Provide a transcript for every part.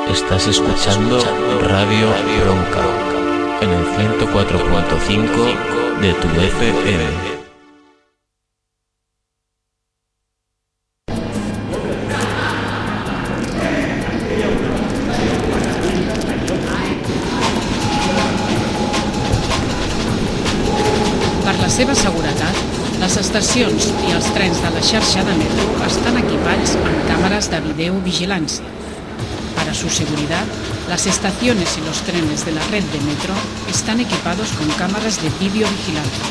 Estás escuchando Radio Bronca en el 104.5 de tu FM. Per la seva seguretat, les estacions i els trens de la xarxa de metro están equipados amb cámaras de videovigilància. Para su seguridad, las estaciones y los trenes de la red de metro están equipados con cámaras de videovigilancia.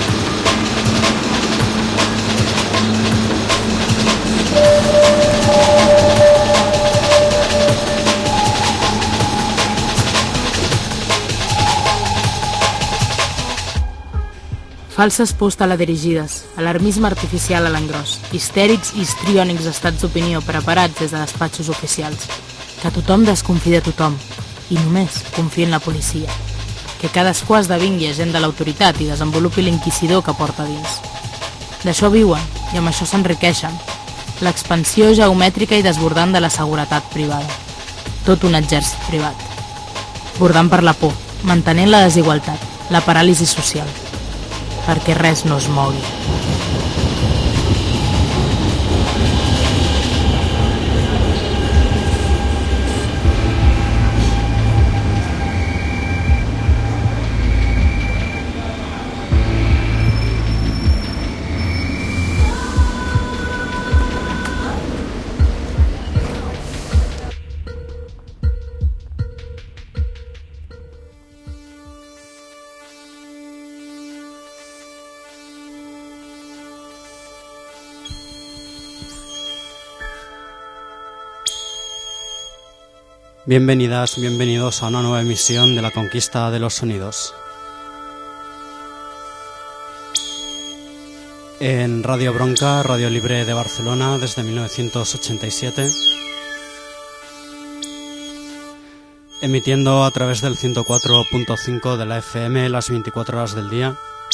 Falses pors teledirigides, alarmisme artificial a l'engròs, histèrics i histriònics estats d'opinió preparats des de despatxos oficials. Que tothom desconfia de tothom, i només confia en la policia. Que cadascú esdevingui agent de l'autoritat i desenvolupi l'inquisidor que porta dins. D'això viuen, i amb això s'enriqueixen. L'expansió geomètrica i desbordant de la seguretat privada. Tot un exèrcit privat. Bordant per la por, mantenint la desigualtat, la paràlisi social. Perquè res no es mogui. Bienvenidas, bienvenidos a una nueva emisión de La Conquista de los Sonidos. En Radio Bronca, Radio Libre de Barcelona, desde 1987. Emitiendo a través del 104.5 de la FM las 24 horas del día.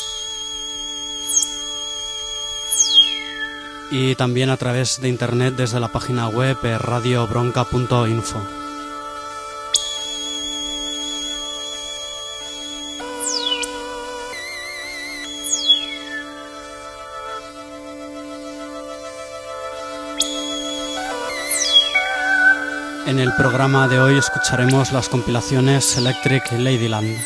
Y también a través de internet desde la página web radiobronca.info. En el programa de hoy escucharemos las compilaciones Electric Ladyland.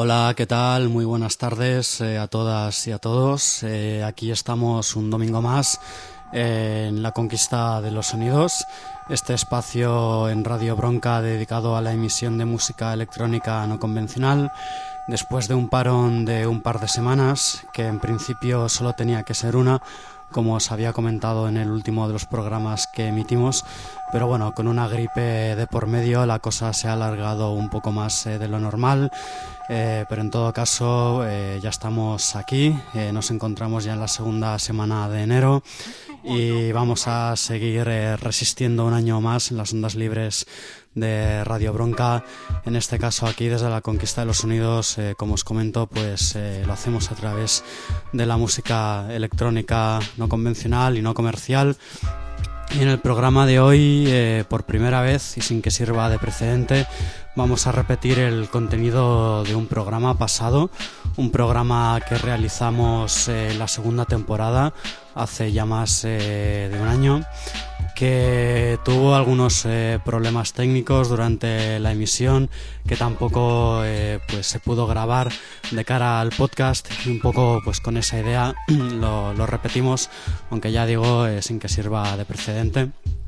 Hola, ¿qué tal? Muy buenas tardes a todas y a todos. Aquí estamos un domingo más en La Conquista de los Sonidos, este espacio en Radio Bronca dedicado a la emisión de música electrónica no convencional, después de un parón de un par de semanas, que en principio solo tenía que ser una, como os había comentado en el último de los programas que emitimos, pero bueno, con una gripe de por medio la cosa se ha alargado un poco más de lo normal, pero en todo caso ya estamos aquí, nos encontramos ya en la segunda semana de enero y vamos a seguir resistiendo un año más en las ondas libres de Radio Bronca, en este caso aquí desde La Conquista de los Sonidos. Como os comento, pues lo hacemos a través de la música electrónica no convencional y no comercial. Y en el programa de hoy, por primera vez y sin que sirva de precedente, vamos a repetir el contenido de un programa pasado, un programa que realizamos la segunda temporada, hace ya más de un año, que tuvo algunos problemas técnicos durante la emisión, que tampoco pues se pudo grabar de cara al podcast, y un poco pues con esa idea lo repetimos, aunque ya digo sin que sirva de precedente.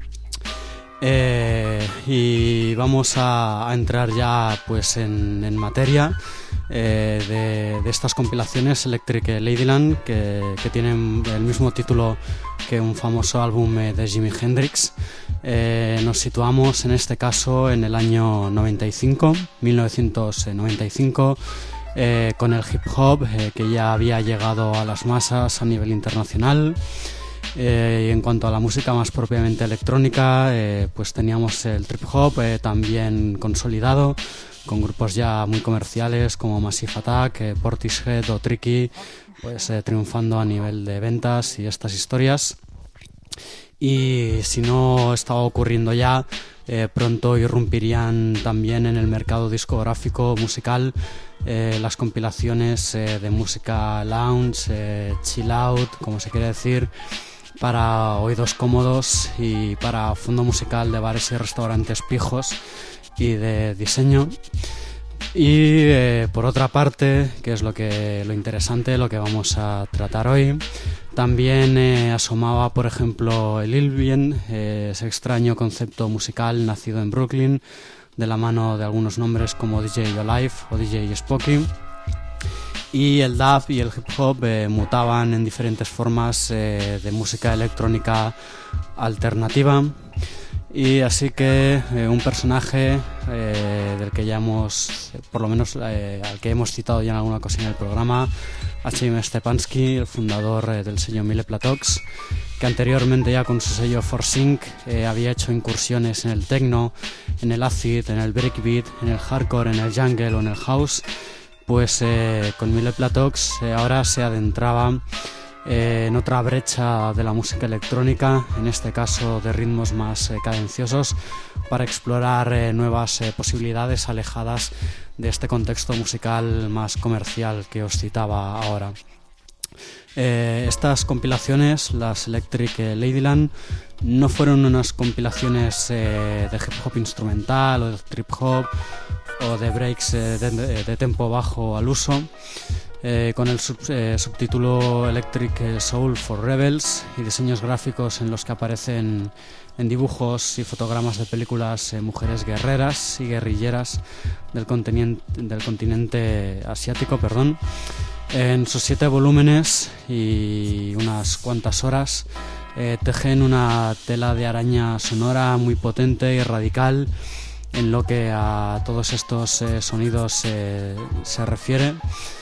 Y vamos a entrar ya pues en materia de estas compilaciones Electric Ladyland, que tienen el mismo título que un famoso álbum de Jimi Hendrix. Nos situamos en este caso en el año 1995, con el hip hop que ya había llegado a las masas a nivel internacional. Y en cuanto a la música más propiamente electrónica, pues teníamos el trip hop también consolidado, con grupos ya muy comerciales como Massive Attack, Portishead o Tricky, pues triunfando a nivel de ventas y estas historias. Y si no estaba ocurriendo ya, pronto irrumpirían también en el mercado discográfico musical las compilaciones de música lounge, chill out, como se quiere decir, para oídos cómodos y para fondo musical de bares y restaurantes pijos y de diseño. Y por otra parte, que es lo interesante, lo que vamos a tratar hoy, también asomaba, por ejemplo, el Ilvien, ese extraño concepto musical nacido en Brooklyn, de la mano de algunos nombres como DJ Olive o DJ Spooky. Y el dub y el hip hop mutaban en diferentes formas de música electrónica alternativa. Y así que un personaje del que ya hemos, por lo menos al que hemos citado ya en alguna ocasión en el programa, H.M. Stepansky, el fundador del sello Mille Platox, que anteriormente ya con su sello Forsync había hecho incursiones en el techno, en el acid, en el breakbeat, en el hardcore, en el jungle o en el house. Pues con Mille Platox ahora se adentraba en otra brecha de la música electrónica, en este caso de ritmos más cadenciosos, para explorar nuevas posibilidades alejadas de este contexto musical más comercial que os citaba ahora. Estas compilaciones, las Electric Ladyland, no fueron unas compilaciones de hip hop instrumental o de trip hop o de breaks de tempo bajo al uso, con el subtítulo Electric Soul for Rebels, y diseños gráficos en los que aparecen en dibujos y fotogramas de películas mujeres guerreras y guerrilleras del continente asiático, en sus 7 volúmenes y unas cuantas horas. Tejen una tela de araña sonora muy potente y radical en lo que a todos estos sonidos se refiere.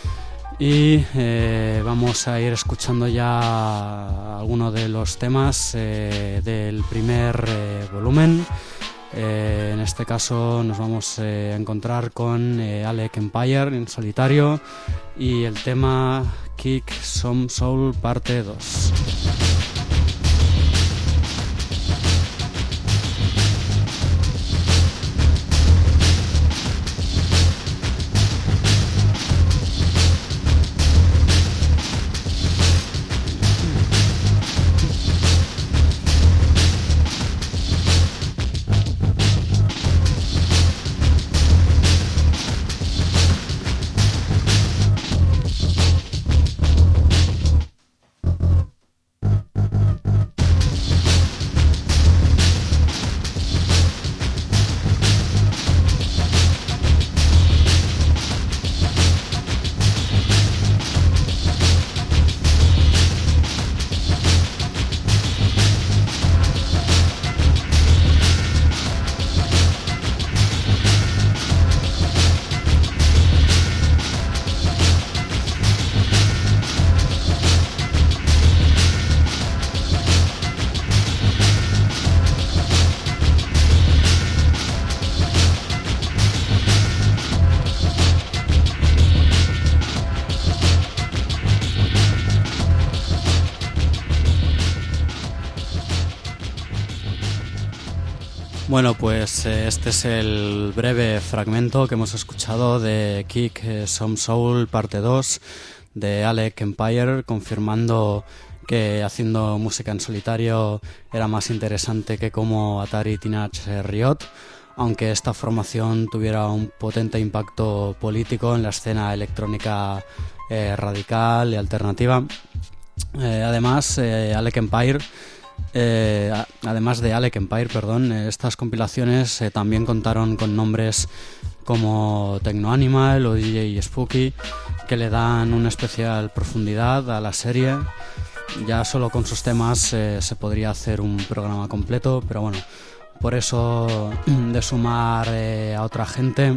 Y vamos a ir escuchando ya algunos de los temas del primer volumen. En este caso nos vamos a encontrar con Alec Empire en solitario y el tema Kick Some Soul parte 2. Bueno, pues este es el breve fragmento que hemos escuchado de Kick Some Soul parte 2 de Alec Empire, confirmando que haciendo música en solitario era más interesante que como Atari Teenage Riot, aunque esta formación tuviera un potente impacto político en la escena electrónica radical y alternativa. Además de Alec Empire, estas compilaciones también contaron con nombres como Techno Animal o DJ Spooky, que le dan una especial profundidad a la serie. Ya solo con sus temas se podría hacer un programa completo, pero bueno, por eso de sumar a otra gente,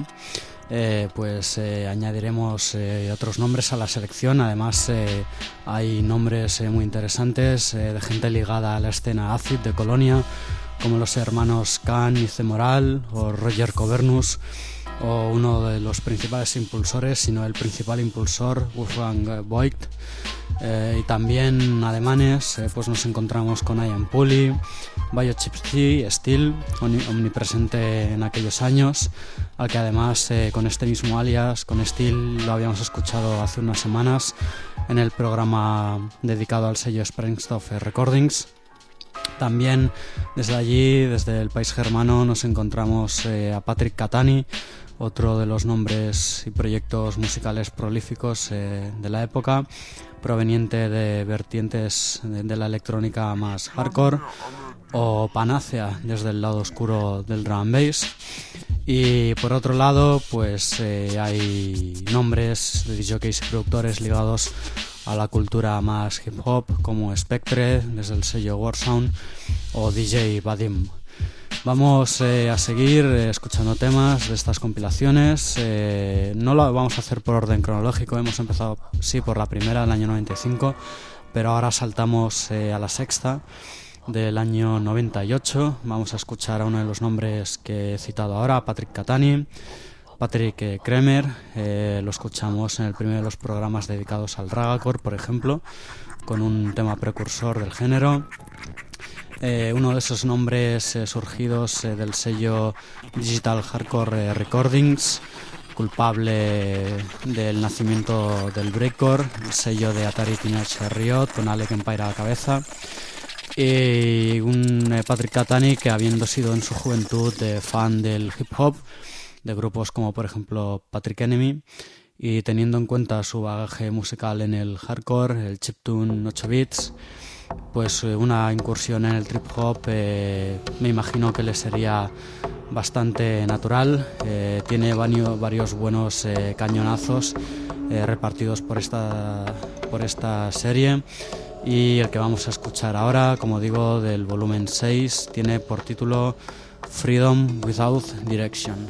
añadiremos otros nombres a la selección. Además hay nombres muy interesantes de gente ligada a la escena acid de Colonia, como los hermanos Khan y Cemoral o Roger Covernus, o uno de los principales impulsores, sino el principal impulsor, Wolfgang Voigt. Y también alemanes, pues nos encontramos con Ian Pulley, Biochipsy, Steel, omnipresente en aquellos años, al que además con este mismo alias, con Steel, lo habíamos escuchado hace unas semanas en el programa dedicado al sello Sprengstoff Recordings. También desde allí, desde el país germano, nos encontramos a Patrick Catani, otro de los nombres y proyectos musicales prolíficos de la época, proveniente de vertientes de la electrónica más hardcore, o Panacea desde el lado oscuro del drum and bass. Y por otro lado, pues hay nombres de DJs y productores ligados a la cultura más hip hop, como Spectre desde el sello Warsound o DJ Vadim. Vamos a seguir escuchando temas de estas compilaciones. No lo vamos a hacer por orden cronológico, hemos empezado sí por la primera del año 95, pero ahora saltamos a la sexta del año 98. Vamos a escuchar a uno de los nombres que he citado ahora, Patrick Catani, Patrick Kremer. Lo escuchamos en el primero de los programas dedicados al ragacore, por ejemplo, con un tema precursor del género. Uno de esos nombres surgidos del sello Digital Hardcore Recordings, culpable del nacimiento del breakcore, el sello de Atari Teenage Riot, con Alec Empire a la cabeza. Y un Patrick Catani que, habiendo sido en su juventud fan del hip hop, de grupos como por ejemplo Patrick Enemy, y teniendo en cuenta su bagaje musical en el hardcore, el chiptune 8 bits, pues una incursión en el trip hop me imagino que le sería bastante natural. Tiene varios buenos cañonazos repartidos por esta serie, y el que vamos a escuchar ahora, como digo, del volumen 6, tiene por título Freedom Without Direction.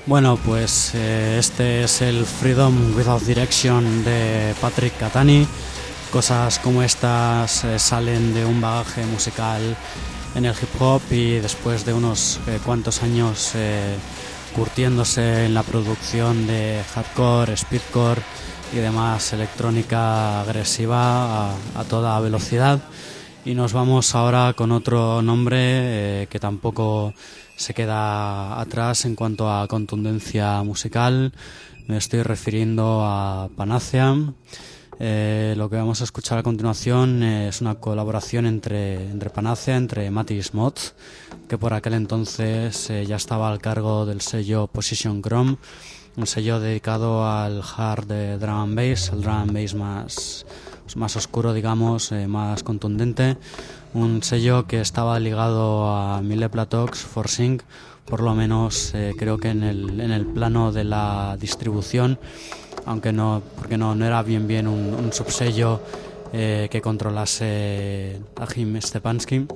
Bueno, pues este es el Freedom Without Direction de Patrick Catani. Cosas como estas salen de un bagaje musical en el hip hop y después de unos cuantos años curtiéndose en la producción de hardcore, speedcore y demás electrónica agresiva a toda velocidad. Y nos vamos ahora con otro nombre que tampoco se queda atrás en cuanto a contundencia musical. Me estoy refiriendo a Panacea. Lo que vamos a escuchar a continuación es una colaboración entre Panacea, entre Mattis Mod, que por aquel entonces ya estaba al cargo del sello Position Chrome, un sello dedicado al hard de drum and bass, el drum and bass más oscuro, digamos, más contundente. Un sello que estaba ligado a Mille Platox, Forsync, por lo menos creo que en el plano de la distribución, aunque no, porque no era bien un subsello que controlase Achim Stepansky.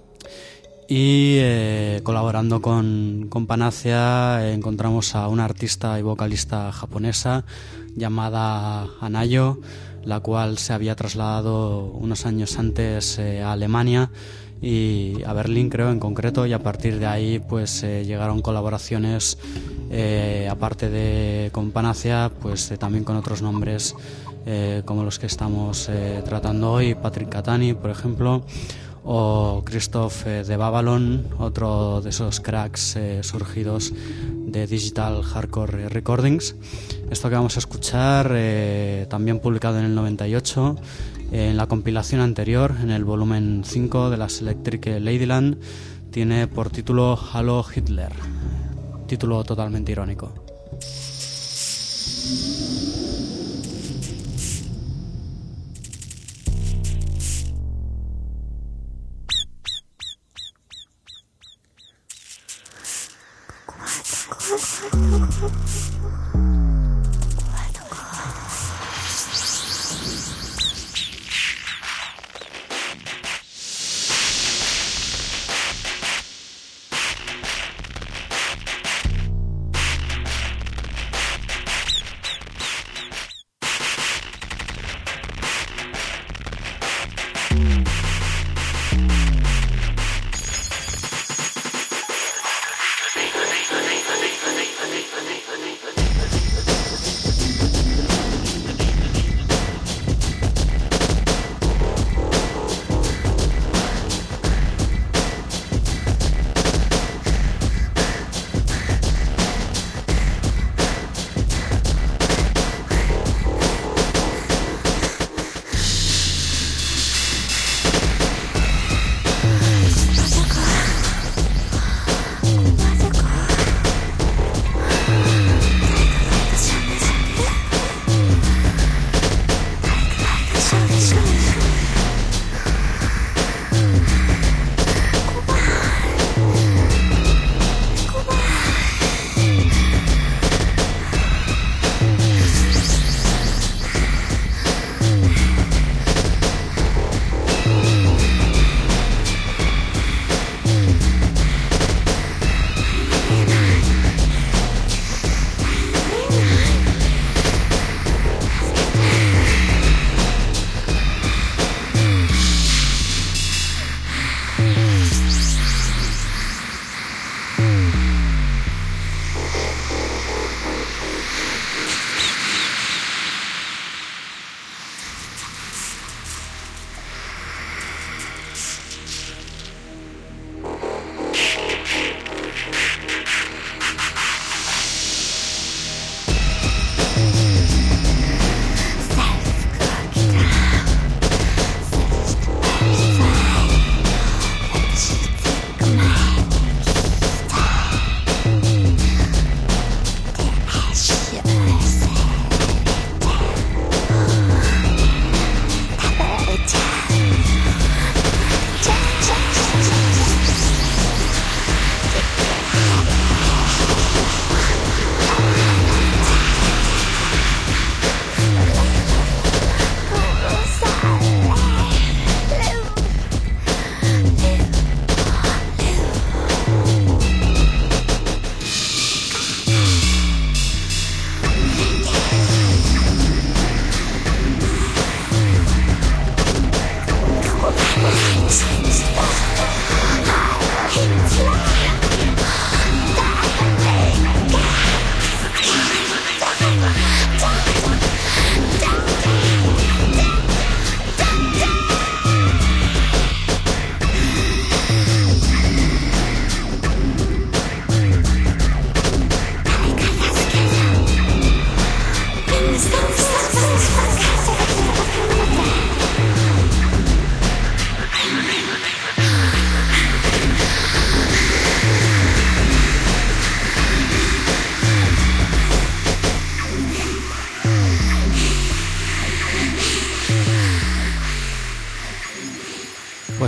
Y colaborando con Panacea encontramos a una artista y vocalista japonesa llamada Anayo, la cual se había trasladado unos años antes a Alemania y a Berlín, creo, en concreto, y a partir de ahí pues llegaron colaboraciones aparte de con Panacea, pues también con otros nombres como los que estamos tratando hoy, Patrick Catani, por ejemplo, o Christoph de Babylon, otro de esos cracks surgidos de Digital Hardcore Recordings. Esto que vamos a escuchar, también publicado en el 98, en la compilación anterior, en el volumen 5 de las Electric Ladyland, tiene por título Hallo Hitler, título totalmente irónico.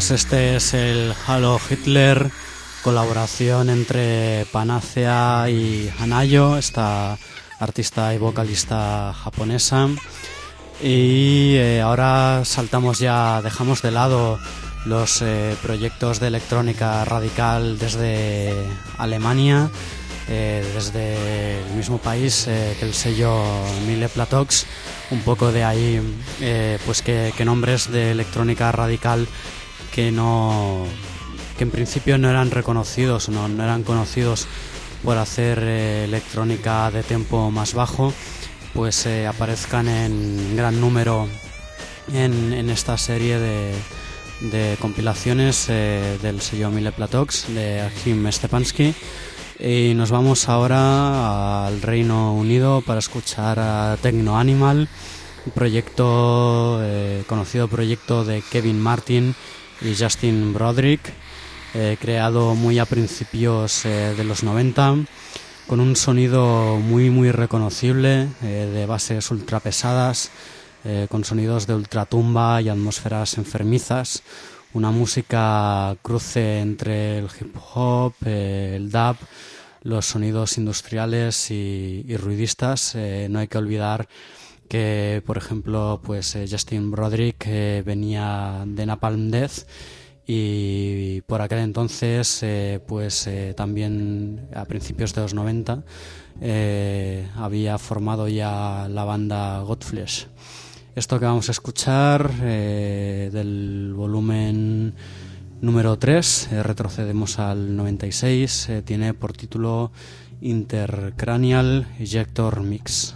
pues este es el Halo Hitler, colaboración entre Panacea y Hanayo, esta artista y vocalista japonesa. Y ahora saltamos ya, dejamos de lado los proyectos de electrónica radical desde Alemania, desde el mismo país que el sello Mille Platox. Un poco de ahí pues que nombres de electrónica radical que en principio no eran reconocidos, no eran conocidos por hacer electrónica de tempo más bajo, pues aparezcan en gran número en esta serie de compilaciones del sello Mille Platox de Achim Stepansky. Y nos vamos ahora al Reino Unido para escuchar a Techno Animal, un proyecto conocido proyecto de Kevin Martin y Justin Broderick, creado muy a principios de los 90, con un sonido muy reconocible, de bases ultra pesadas, con sonidos de ultratumba y atmósferas enfermizas, una música cruce entre el hip hop, el dub, los sonidos industriales y ruidistas. No hay que olvidar que, por ejemplo, pues Justin Broderick venía de Napalm Death, y por aquel entonces también a principios de los 90 había formado ya la banda Godflesh. Esto que vamos a escuchar del volumen número 3, retrocedemos al 96, tiene por título Intercranial Ejector Mix.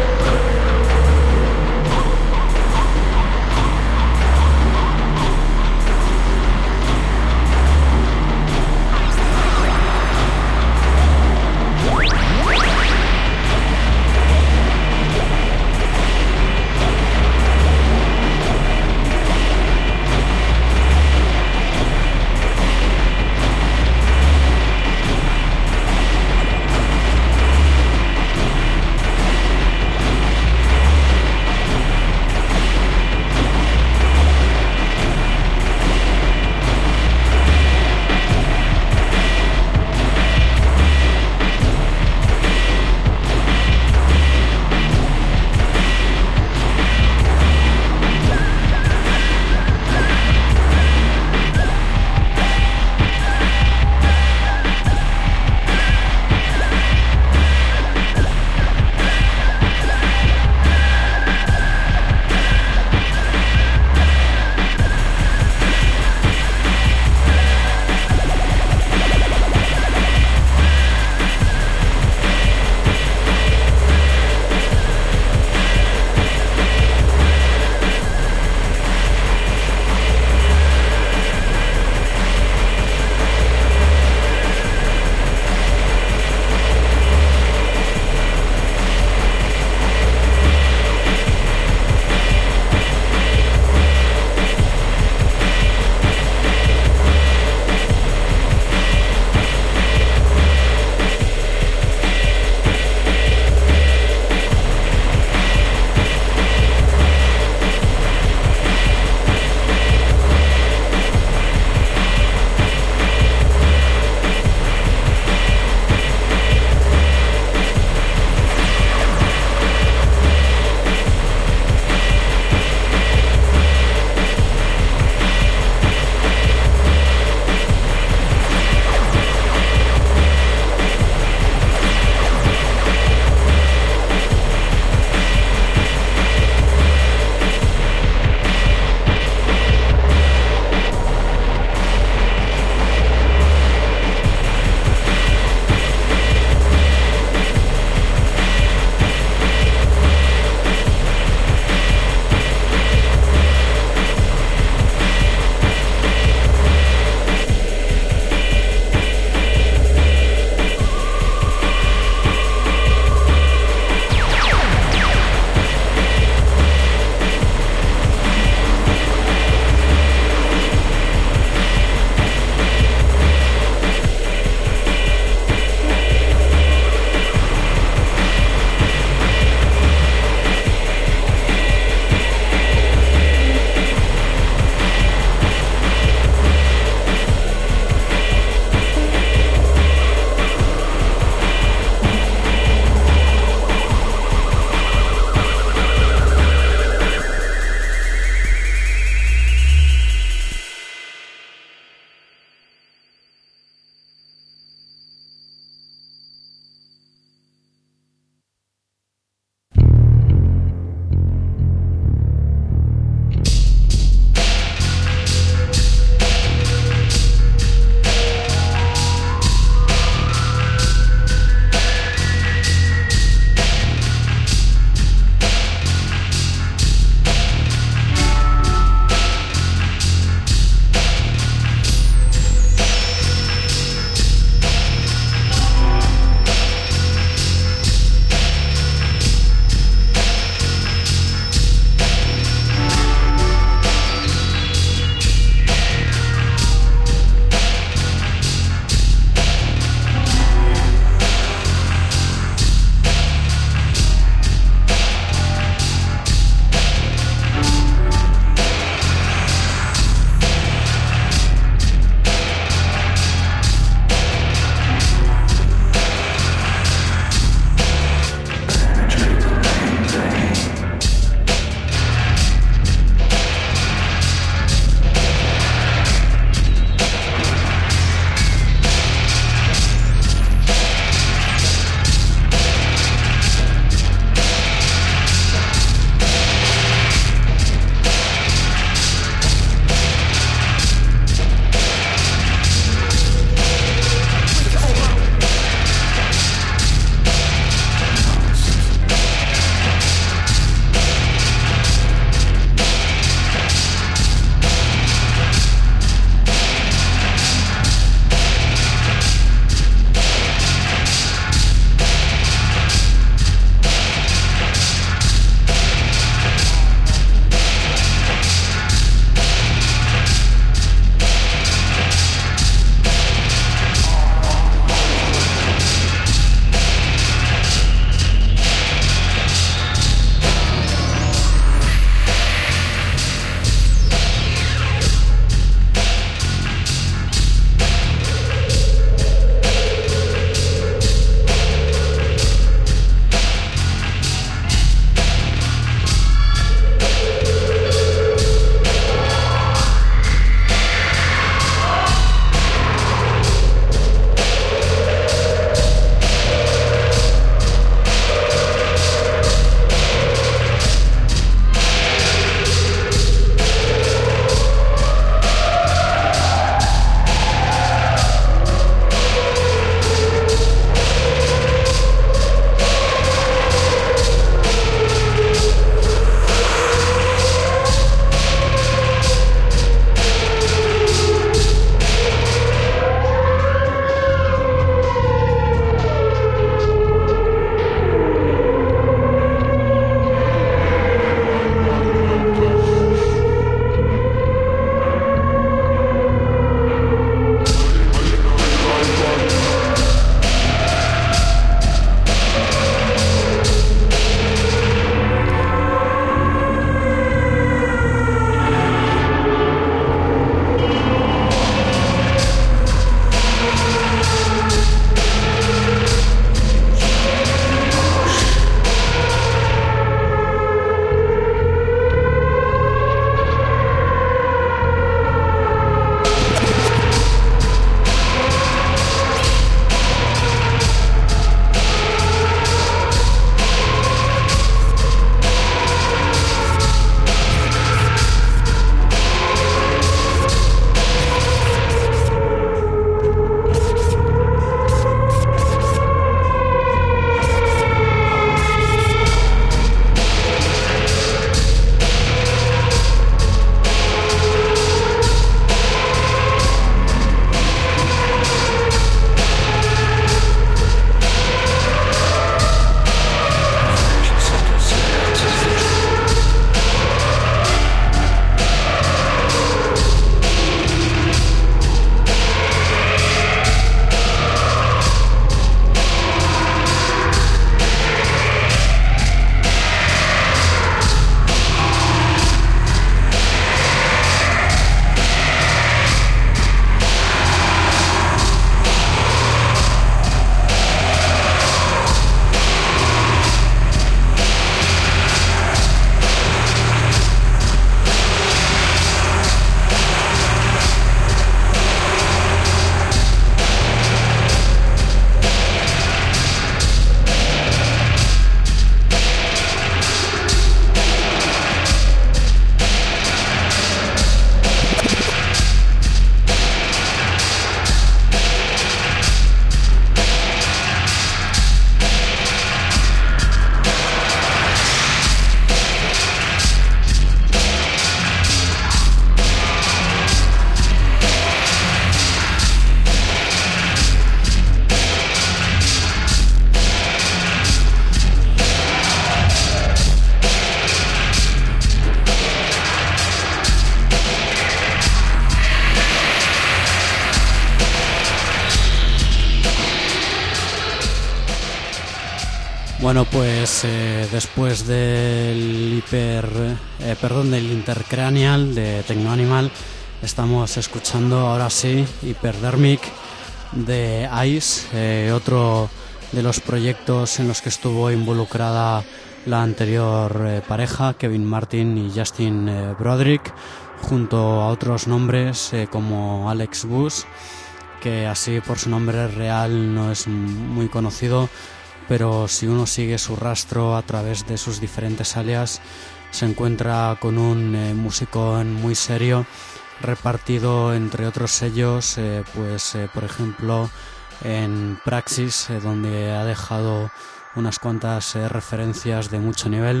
Bueno, pues después del del Intercranial de Techno Animal, estamos escuchando ahora sí Hyperdermic de Ice, otro de los proyectos en los que estuvo involucrada la anterior pareja, Kevin Martin y Justin Broderick, junto a otros nombres como Alex Bush, que así por su nombre real no es muy conocido, pero si uno sigue su rastro a través de sus diferentes alias, se encuentra con un músico muy serio, repartido entre otros sellos, por ejemplo en Praxis, donde ha dejado unas cuantas referencias de mucho nivel.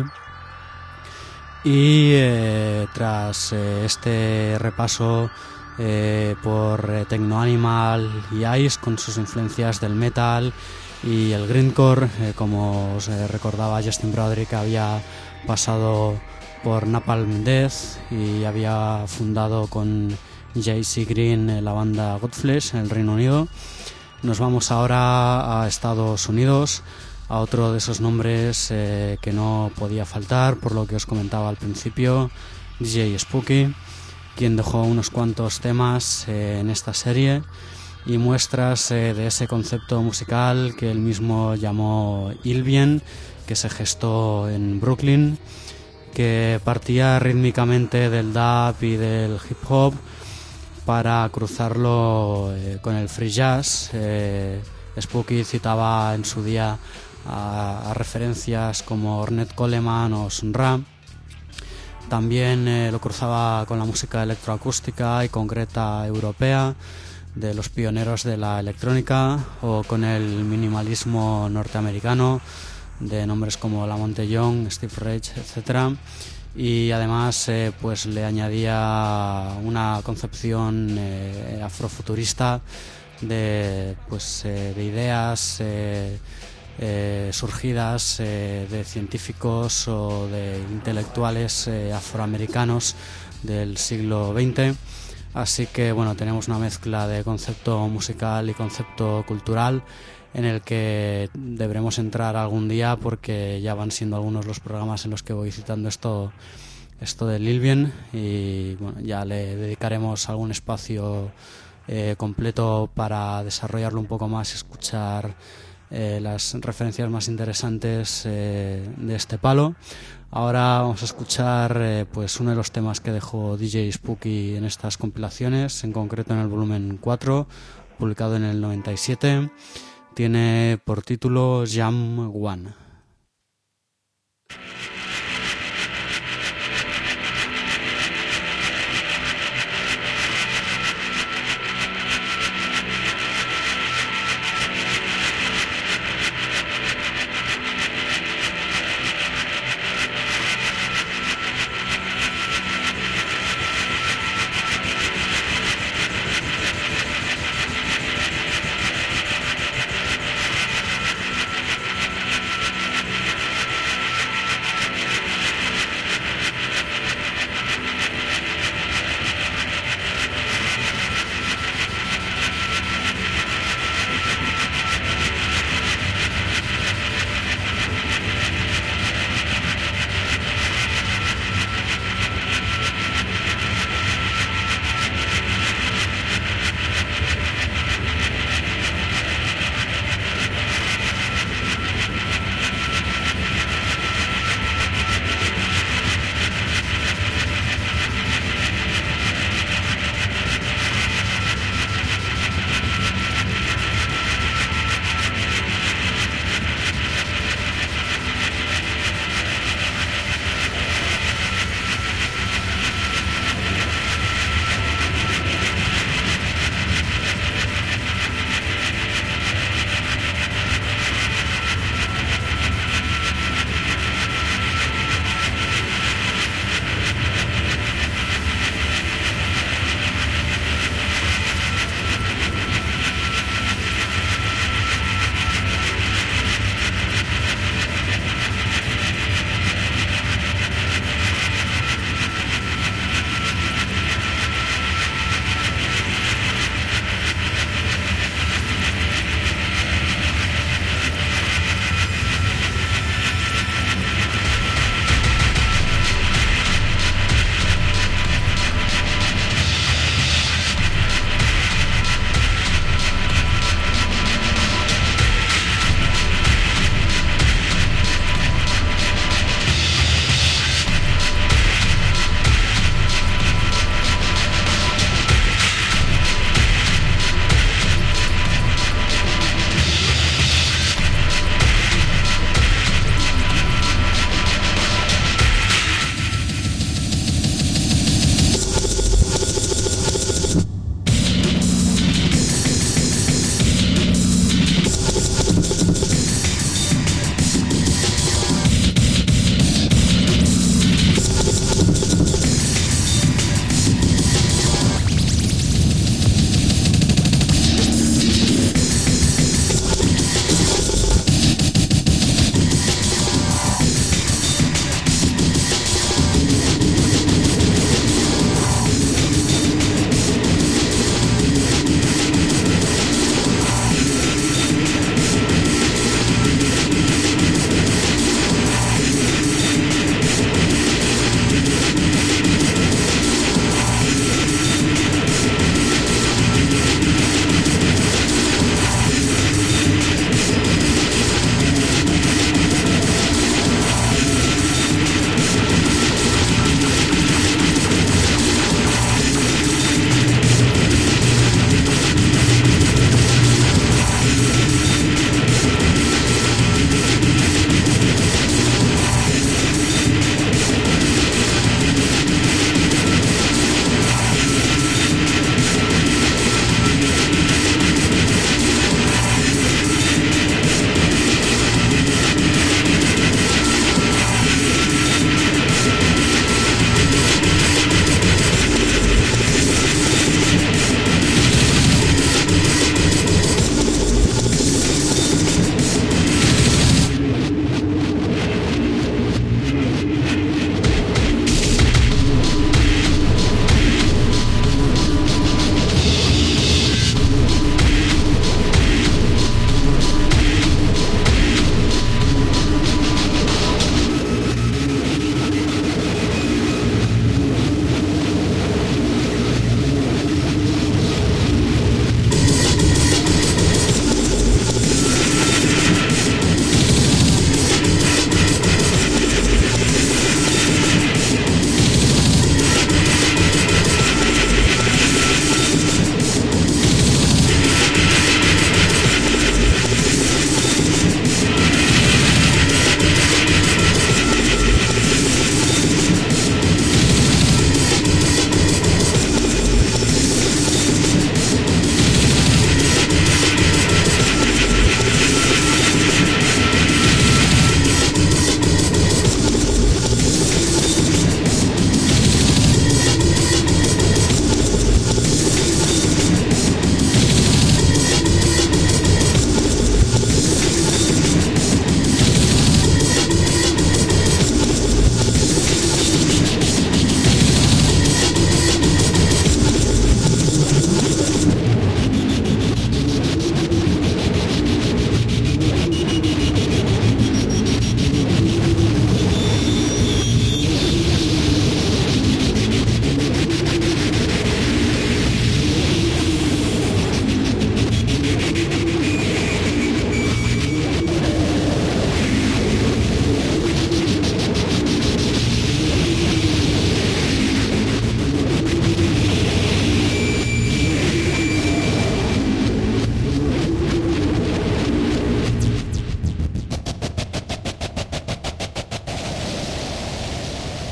Y tras este repaso por Techno Animal y Ice, con sus influencias del metal y el grindcore, como os recordaba, Justin Broderick había pasado por Napalm Death y había fundado con J.C. Green la banda Godflesh en el Reino Unido. Nos vamos ahora a Estados Unidos, a otro de esos nombres que no podía faltar, por lo que os comentaba al principio, DJ Spooky, quien dejó unos cuantos temas en esta serie y muestras de ese concepto musical que él mismo llamó Ilvien, que se gestó en Brooklyn, que partía rítmicamente del dub y del hip hop para cruzarlo con el free jazz. Spooky citaba en su día a referencias como Ornette Coleman o Sun Ra. También lo cruzaba con la música electroacústica y concreta europea de los pioneros de la electrónica, o con el minimalismo norteamericano de nombres como Lamonte Young, Steve Reich, etc. Y además pues le añadía una concepción afrofuturista de ideas surgidas de científicos o de intelectuales afroamericanos del siglo XX. Así que bueno, tenemos una mezcla de concepto musical y concepto cultural en el que deberemos entrar algún día, porque ya van siendo algunos los programas en los que voy citando esto de Ilvien, y bueno, ya le dedicaremos algún espacio completo para desarrollarlo un poco más y escuchar las referencias más interesantes de este palo. Ahora vamos a escuchar pues uno de los temas que dejó DJ Spooky en estas compilaciones, en concreto en el volumen 4, publicado en el 97. Tiene por título Jam One.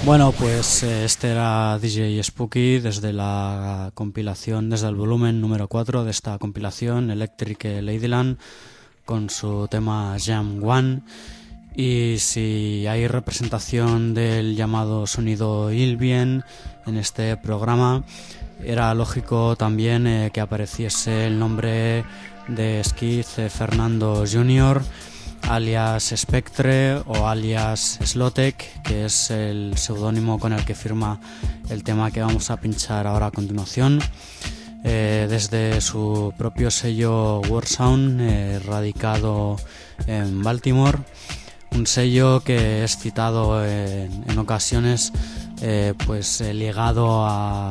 Bueno, pues este era DJ Spooky desde la compilación, desde el volumen número 4 de esta compilación, Electric Ladyland, con su tema Jam One. Y si hay representación del llamado sonido Ilvien en este programa, era lógico también que apareciese el nombre de Keith Fernando Jr., alias Spectre o alias Slotek, que es el seudónimo con el que firma el tema que vamos a pinchar ahora a continuación, desde su propio sello Warsound, radicado en Baltimore, un sello que es citado en ocasiones ligado a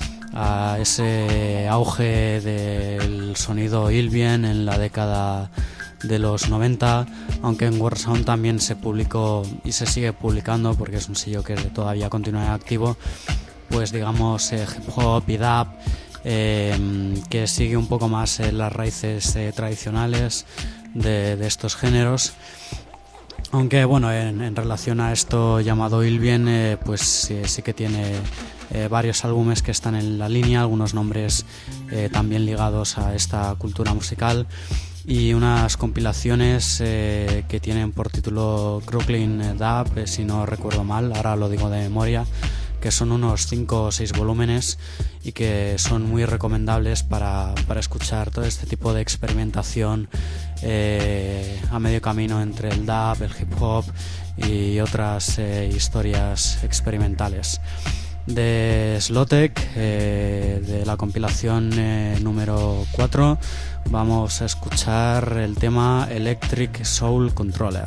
ese auge del sonido Ilvien en la década de los 90, aunque en Warsound también se publicó y se sigue publicando, porque es un sello que todavía continúa activo, pues digamos hip hop y dub, que sigue un poco más las raíces tradicionales de estos géneros. Aunque bueno, en relación a esto llamado Ilvien, pues sí que tiene varios álbumes que están en la línea, algunos nombres también ligados a esta cultura musical, y unas compilaciones que tienen por título Crooklyn Dub, si no recuerdo mal, ahora lo digo de memoria, que son unos 5 o 6 volúmenes y que son muy recomendables para escuchar todo este tipo de experimentación a medio camino entre el dub, el hip hop y otras historias experimentales. De Slotek, de la compilación número 4, vamos a escuchar el tema Electric Soul Controller.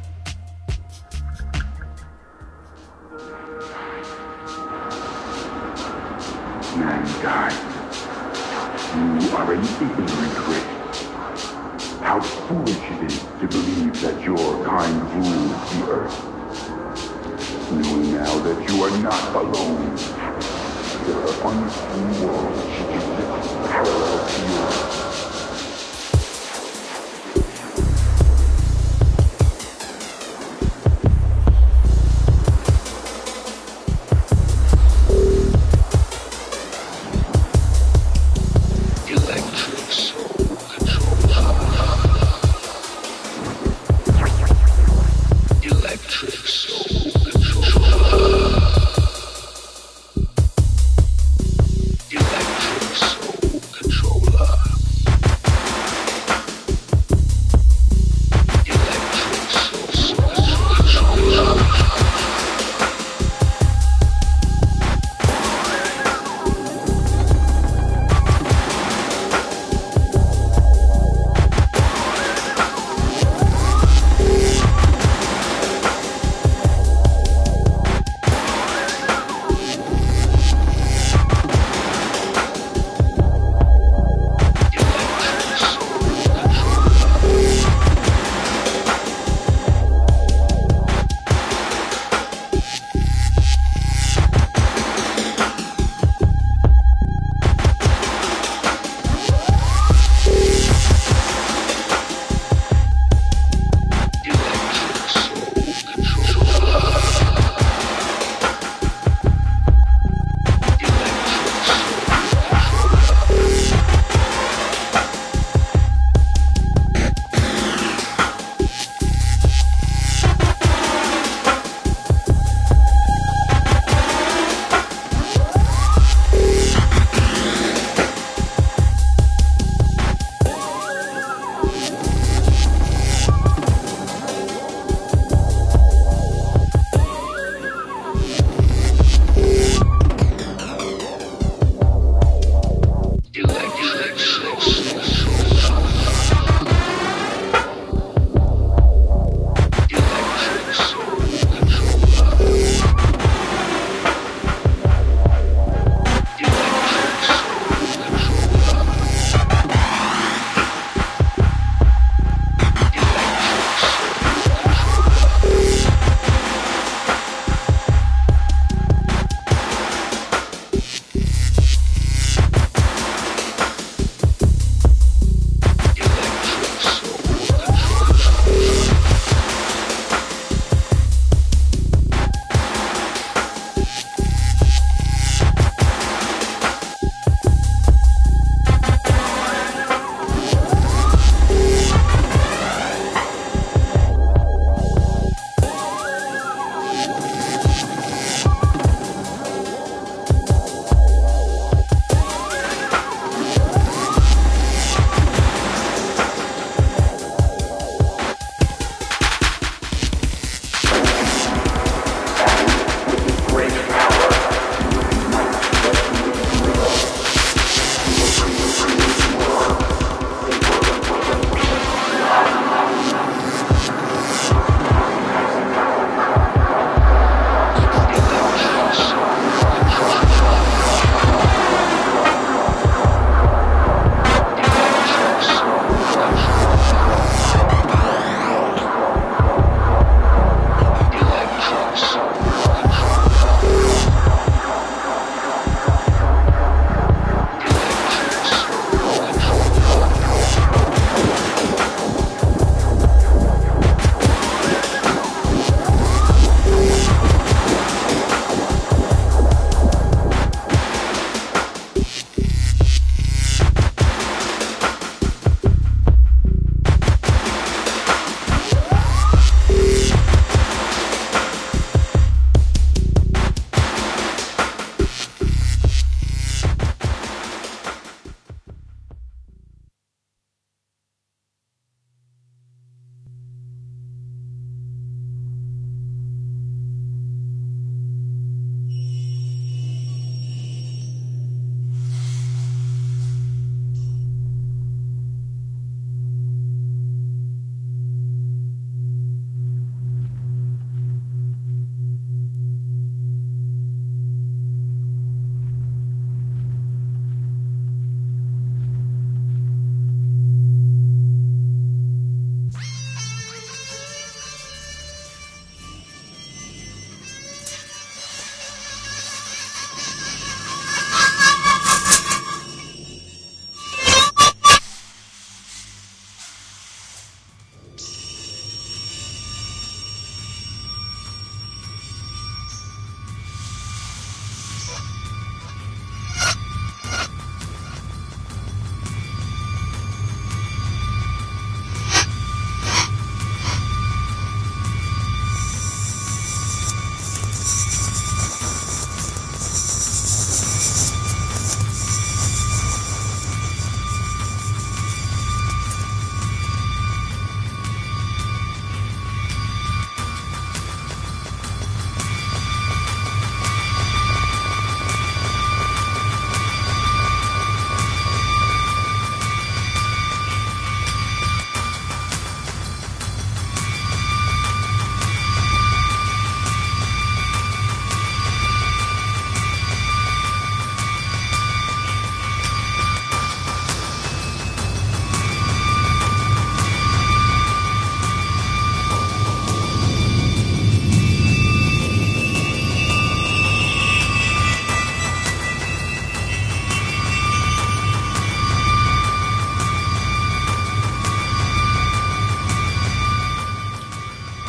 Mankind, you are an ignorant race. How foolish it is to believe that your kind rules the earth. Knowing now that you are not alone, there are unseen worlds which exist parallel to yours.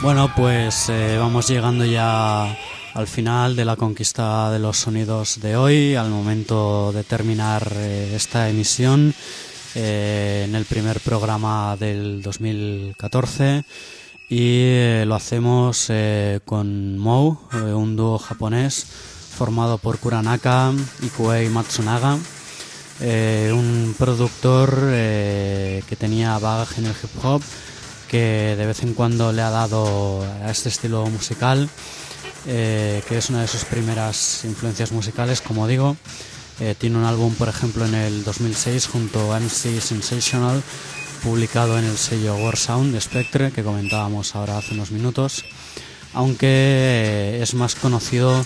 Bueno, pues vamos llegando ya al final de la conquista de los sonidos de hoy, al momento de terminar esta emisión en el primer programa del 2014, y lo hacemos con Mou, un dúo japonés formado por Kuranaka y Kuei Matsunaga, un productor que tenía bagaje en el hip hop, que de vez en cuando le ha dado a este estilo musical, que es una de sus primeras influencias musicales, como digo. Tiene un álbum, por ejemplo, en el 2006 junto a MC Sensational, publicado en el sello War Sound de Spectre, que comentábamos ahora hace unos minutos, aunque es más conocido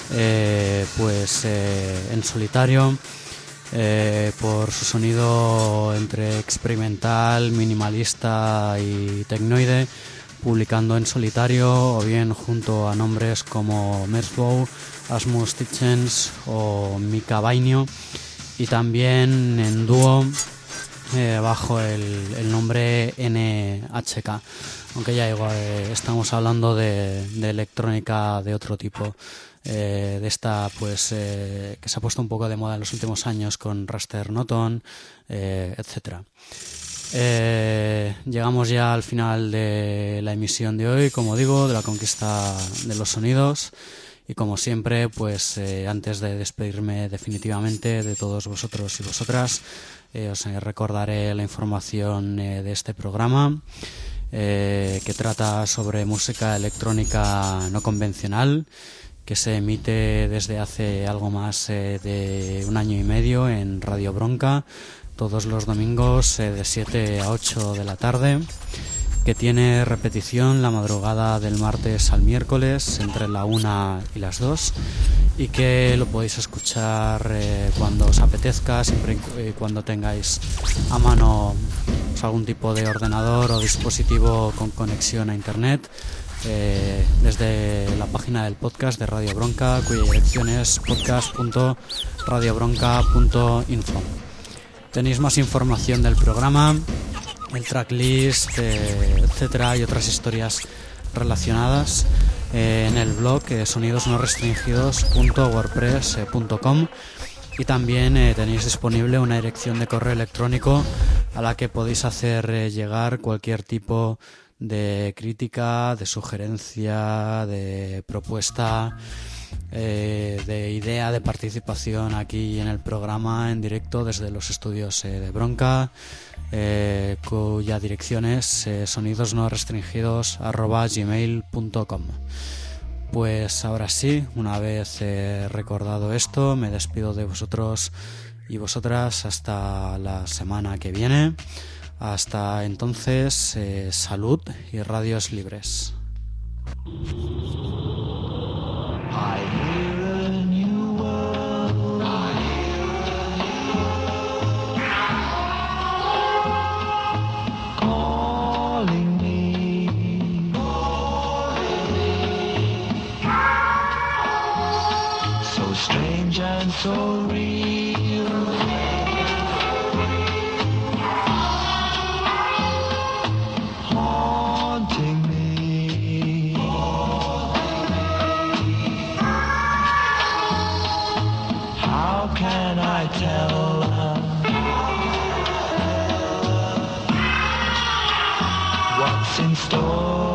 en solitario, por su sonido entre experimental, minimalista y tecnoide, publicando en solitario o bien junto a nombres como Merzbow, Asmus Titchens o Mika Bainio, y también en dúo bajo el nombre NHK, aunque ya igual estamos hablando de electrónica de otro tipo, de esta que se ha puesto un poco de moda en los últimos años con Raster Noton, etcétera. Llegamos ya al final de la emisión de hoy, como digo, de la conquista de los sonidos, y como siempre, antes de despedirme definitivamente de todos vosotros y vosotras, os recordaré la información de este programa, que trata sobre música electrónica no convencional, que se emite desde hace algo más de un año y medio en Radio Bronca, todos los domingos de 7 a 8 de la tarde, que tiene repetición la madrugada del martes al miércoles entre la 1 y las 2, y que lo podéis escuchar cuando os apetezca, siempre y cuando tengáis a mano algún tipo de ordenador o dispositivo con conexión a internet, desde la página del podcast de Radio Bronca, cuya dirección es podcast.radiobronca.info. Tenéis más información del programa, el tracklist, etcétera, y otras historias relacionadas en el blog sonidosnorestringidos.wordpress.com, y también tenéis disponible una dirección de correo electrónico a la que podéis hacer llegar cualquier tipo de crítica, de sugerencia, de propuesta, de idea de participación aquí en el programa en directo desde los estudios de Bronca, cuya dirección es sonidosnorestringidos@gmail.com. Pues ahora sí, una vez recordado esto, me despido de vosotros y vosotras hasta la semana que viene. Hasta entonces, salud y radios libres. Strange and so real, haunting me. How can I tell her what's in store?